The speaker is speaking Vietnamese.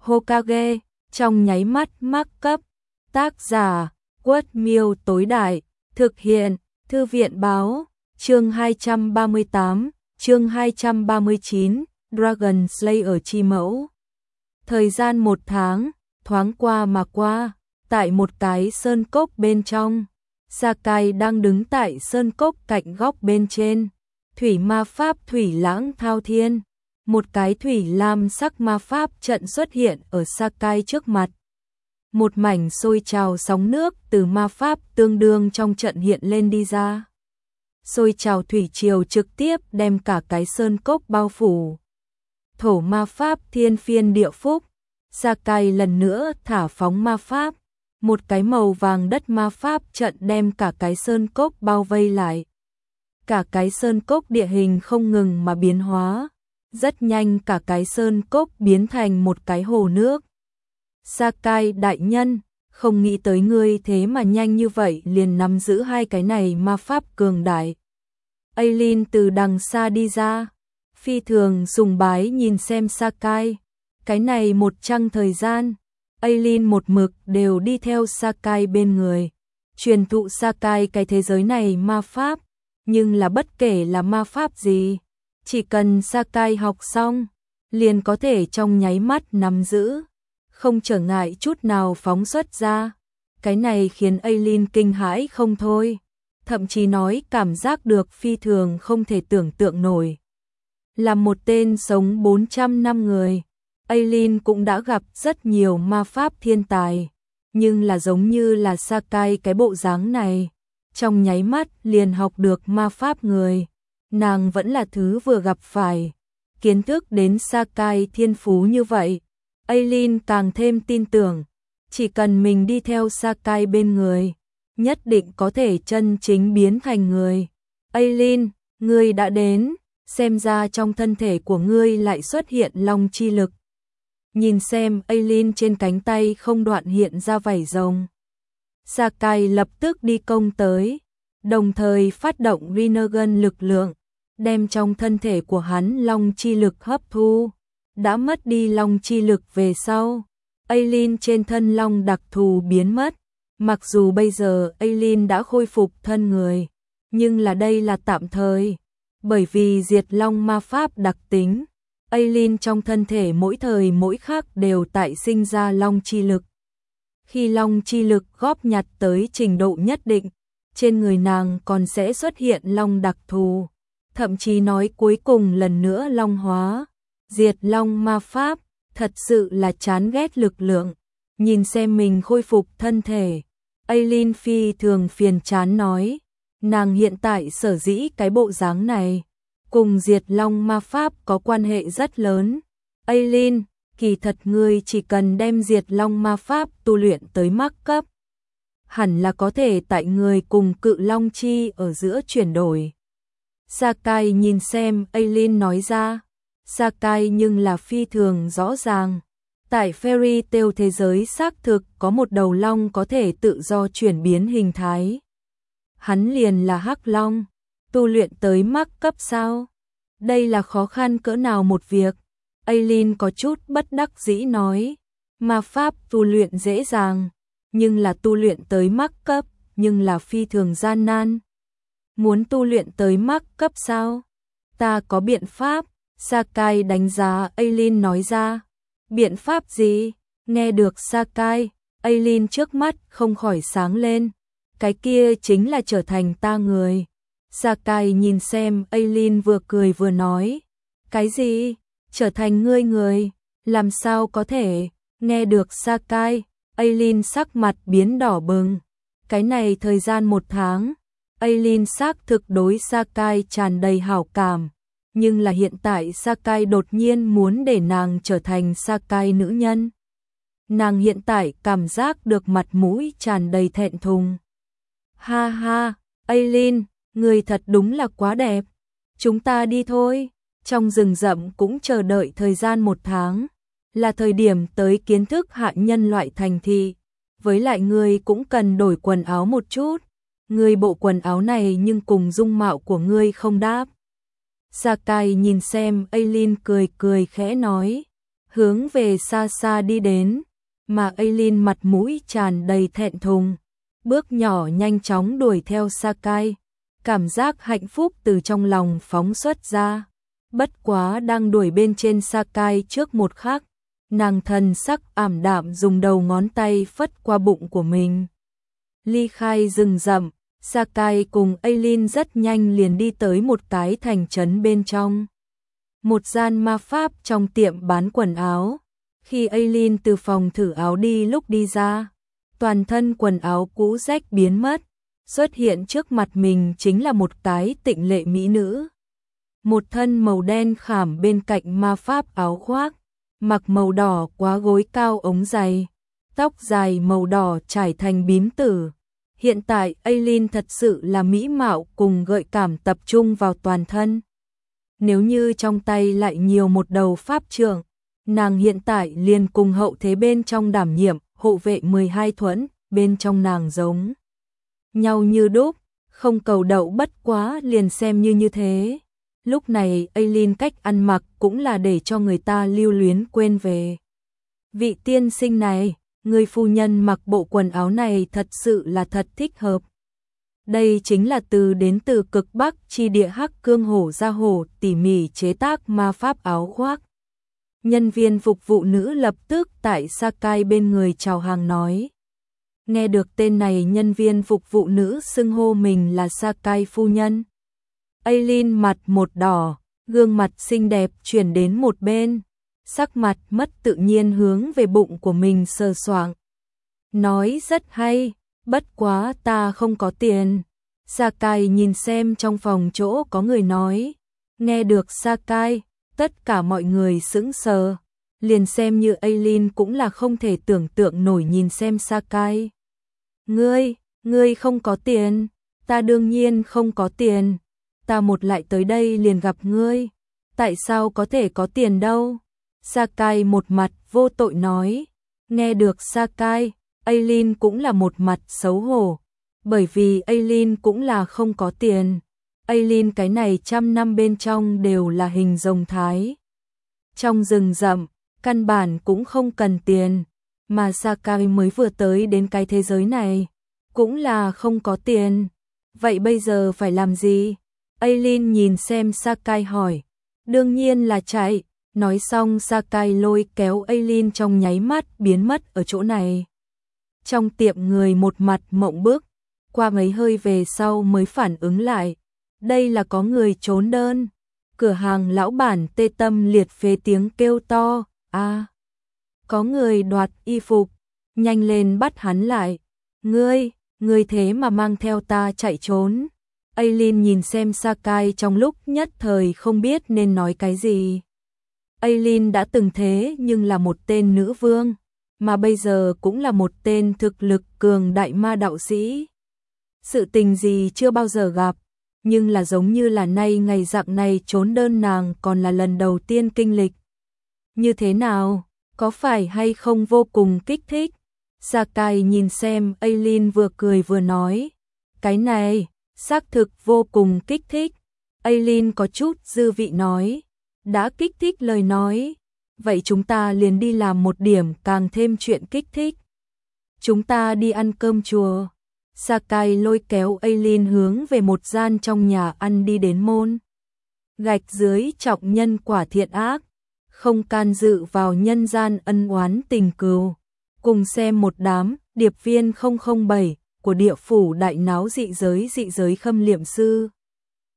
Hokage, trong nháy mắt mắc cấp. Tác giả, Quất Miêu tối đại, thực hiện, Thư viện báo, chương 238, chương 239, Dragon Slayer chi mẫu. Thời gian 1 tháng, thoáng qua mà qua, tại một cái sơn cốc bên trong, Sakai đang đứng tại sơn cốc cạnh góc bên trên, thủy ma pháp thủy lãng thao thiên. Một cái thủy lam sắc ma pháp trận xuất hiện ở Sakai trước mặt. Một mảnh sôi trào sóng nước từ ma pháp tương đương trong trận hiện lên đi ra. Sôi trào thủy triều trực tiếp đem cả cái sơn cốc bao phủ. Thổ ma pháp thiên phiên địa phúc. Sakai lần nữa thả phóng ma pháp. Một cái màu vàng đất ma pháp trận đem cả cái sơn cốc bao vây lại. Cả cái sơn cốc địa hình không ngừng mà biến hóa. Rất nhanh cả cái sơn cốc biến thành một cái hồ nước. Sakai đại nhân, không nghĩ tới ngươi thế mà nhanh như vậy liền nắm giữ hai cái này ma pháp cường đại. Aileen từ đằng xa đi ra, phi thường sùng bái nhìn xem Sakai. Cái này một chăng thời gian, Aileen một mực đều đi theo Sakai bên người, truyền thụ Sakai cái thế giới này ma pháp, nhưng là bất kể là ma pháp gì, chỉ cần Sakai học xong, liền có thể trong nháy mắt nắm giữ, không trở ngại chút nào phóng xuất ra. Cái này khiến Aileen kinh hãi không thôi, thậm chí nói cảm giác được phi thường không thể tưởng tượng nổi. Là một tên sống 400 năm người, Aileen cũng đã gặp rất nhiều ma pháp thiên tài, nhưng là giống như là Sakai cái bộ dáng này, trong nháy mắt liền học được ma pháp người. Nàng vẫn là thứ vừa gặp phải, kiến thức đến Sakai thiên phú như vậy, Aileen càng thêm tin tưởng, chỉ cần mình đi theo Sakai bên người, nhất định có thể chân chính biến thành người. Aileen, ngươi đã đến, xem ra trong thân thể của ngươi lại xuất hiện long chi lực. Nhìn xem Aileen trên cánh tay không đoạn hiện ra vảy rồng. Sakai lập tức đi công tới, đồng thời phát động Rinnegan lực lượng, đem trong thân thể của hắn long chi lực hấp thu. Đã mất đi long chi lực về sau, Aileen trên thân long đặc thù biến mất. Mặc dù bây giờ Aileen đã khôi phục thân người, nhưng là đây là tạm thời, bởi vì diệt long ma pháp đặc tính, Aileen trong thân thể mỗi thời mỗi khắc đều tại sinh ra long chi lực. Khi long chi lực góp nhặt tới trình độ nhất định, trên người nàng còn sẽ xuất hiện long đặc thù, thậm chí nói cuối cùng lần nữa long hóa. Diệt long ma pháp, thật sự là chán ghét lực lượng. Nhìn xem mình khôi phục thân thể, Aileen phi thường phiền chán nói, nàng hiện tại sở dĩ cái bộ dáng này, cùng diệt long ma pháp có quan hệ rất lớn. Aileen, kỳ thật ngươi chỉ cần đem diệt long ma pháp tu luyện tới mắc cấp, hẳn là có thể tại người cùng cự long chi ở giữa chuyển đổi. Sakai nhìn xem Aileen nói ra. Sakai nhưng là phi thường rõ ràng. Tại Fairy Tail thế giới xác thực có một đầu long có thể tự do chuyển biến hình thái. Hắn liền là Hắc Long, tu luyện tới mắc cấp sao? Đây là khó khăn cỡ nào một việc? Aileen có chút bất đắc dĩ nói, ma pháp tu luyện dễ dàng, nhưng là tu luyện tới mắc cấp, nhưng là phi thường gian nan. Muốn tu luyện tới mắc cấp sao? Ta có biện pháp. Sakai đánh giá Aileen nói ra. Biện pháp gì? Nghe được Sakai, Aileen trước mắt không khỏi sáng lên. Cái kia chính là trở thành ta người. Sakai nhìn xem Aileen vừa cười vừa nói. Cái gì? Trở thành ngươi người? Làm sao có thể? Nghe được Sakai, Aileen sắc mặt biến đỏ bừng. Cái này thời gian 1 tháng, Aileen xác thực đối Sakai tràn đầy hảo cảm. Nhưng là hiện tại Sakai đột nhiên muốn để nàng trở thành Sakai nữ nhân. Nàng hiện tại cảm giác được mặt mũi tràn đầy thẹn thùng. Ha ha, Aileen, người thật đúng là quá đẹp. Chúng ta đi thôi. Trong rừng rậm cũng chờ đợi thời gian 1 tháng. Là thời điểm tới kiến thức hạ nhân loại thành thị. Với lại ngươi cũng cần đổi quần áo một chút. Ngươi bộ quần áo này nhưng cùng dung mạo của ngươi không đáp. Sakai nhìn xem Aileen cười cười khẽ nói. hướng về xa xa đi đến, mà Aileen mặt mũi tràn đầy thẹn thùng, bước nhỏ nhanh chóng đuổi theo Sakai, cảm giác hạnh phúc từ trong lòng phóng xuất ra. Bất quá đang đuổi bên trên Sakai trước một khắc, nàng thần sắc ảm đạm dùng đầu ngón tay phất qua bụng của mình. Ly khai rừng rậm, Sakai cùng Aileen rất nhanh liền đi tới một cái thành trấn bên trong. Một gian ma pháp trong tiệm bán quần áo. Khi Aileen từ phòng thử áo đi lúc đi ra, toàn thân quần áo cũ rách biến mất, xuất hiện trước mặt mình chính là một cái tịnh lệ mỹ nữ. Một thân màu đen khảm bên cạnh ma pháp áo khoác, mặc màu đỏ quá gối cao ống dày, tóc dài màu đỏ trải thành bím tử. Hiện tại Aileen thật sự là mỹ mạo cùng gợi cảm tập trung vào toàn thân. Nếu như trong tay lại nhiều một đầu pháp trượng, nàng hiện tại liền cùng hậu thế bên trong đảm nhiệm hộ vệ 12 thuẫn, bên trong nàng giống nhau như đúc, không cầu đậu bất quá liền xem như thế. Lúc này Aileen cách ăn mặc cũng là để cho người ta lưu luyến quên về. Vị tiên sinh này, người phu nhân mặc bộ quần áo này thật sự là thật thích hợp. Đây chính là đến từ cực Bắc chi địa Hắc Cương Hổ Gia Hổ tỉ mỉ chế tác ma pháp áo khoác. Nhân viên phục vụ nữ lập tức tại Sakai bên người chào hàng nói. Nghe được tên này, nhân viên phục vụ nữ xưng hô mình là Sakai phu nhân. Aileen mặt một đỏ, gương mặt xinh đẹp chuyển đến một bên, sắc mặt mất tự nhiên hướng về bụng của mình sờ soạng. Nói rất hay, bất quá ta không có tiền. Sakai nhìn xem trong phòng chỗ có người nói. Nghe được Sakai, tất cả mọi người sững sờ, liền xem như Aileen cũng là không thể tưởng tượng nổi nhìn xem Sakai. Ngươi không có tiền, ta đương nhiên không có tiền, ta một lại tới đây liền gặp ngươi, tại sao có thể có tiền đâu? Sakai một mặt vô tội nói. Nghe được Sakai, Aileen cũng là một mặt xấu hổ, bởi vì Aileen cũng là không có tiền. Aileen cái này 100 năm bên trong đều là hình rồng thái. Trong rừng rậm, căn bản cũng không cần tiền, mà Sakai mới vừa tới đến cái thế giới này, cũng là không có tiền. Vậy bây giờ phải làm gì? Aileen nhìn xem Sakai hỏi. Đương nhiên là chạy. Nói xong Sakai lôi kéo Aileen trong nháy mắt biến mất ở chỗ này. Trong tiệm người một mặt mộng bức, qua mấy hơi về sau mới phản ứng lại. Đây là có người trốn đơn. Cửa hàng lão bản tê tâm liệt phế tiếng kêu to. Có người đoạt y phục, nhanh lên bắt hắn lại. Ngươi thế mà mang theo ta chạy trốn. Aileen nhìn xem Sakai trong lúc nhất thời không biết nên nói cái gì. Aileen đã từng thế nhưng là một tên nữ vương, mà bây giờ cũng là một tên thực lực cường đại ma đạo sĩ. Sự tình gì chưa bao giờ gặp, nhưng là giống như là nay ngày dạng này trốn đơn nàng còn là lần đầu tiên kinh lịch. Như thế nào, có phải hay không vô cùng kích thích? Sakai nhìn xem Aileen vừa cười vừa nói. Cái này, xác thực vô cùng kích thích. Aileen có chút dư vị nói. Đã kích thích lời nói, vậy chúng ta liền đi làm một điểm càng thêm chuyện kích thích. Chúng ta đi ăn cơm chùa. Sakai lôi kéo Aileen hướng về một gian trong nhà ăn đi đến môn gạch dưới trọng nhân quả thiện ác, không can dự vào nhân gian ân oán tình cừu. Cùng xem một đám điệp viên 007 của địa phủ đại náo dị giới khâm liệm sư.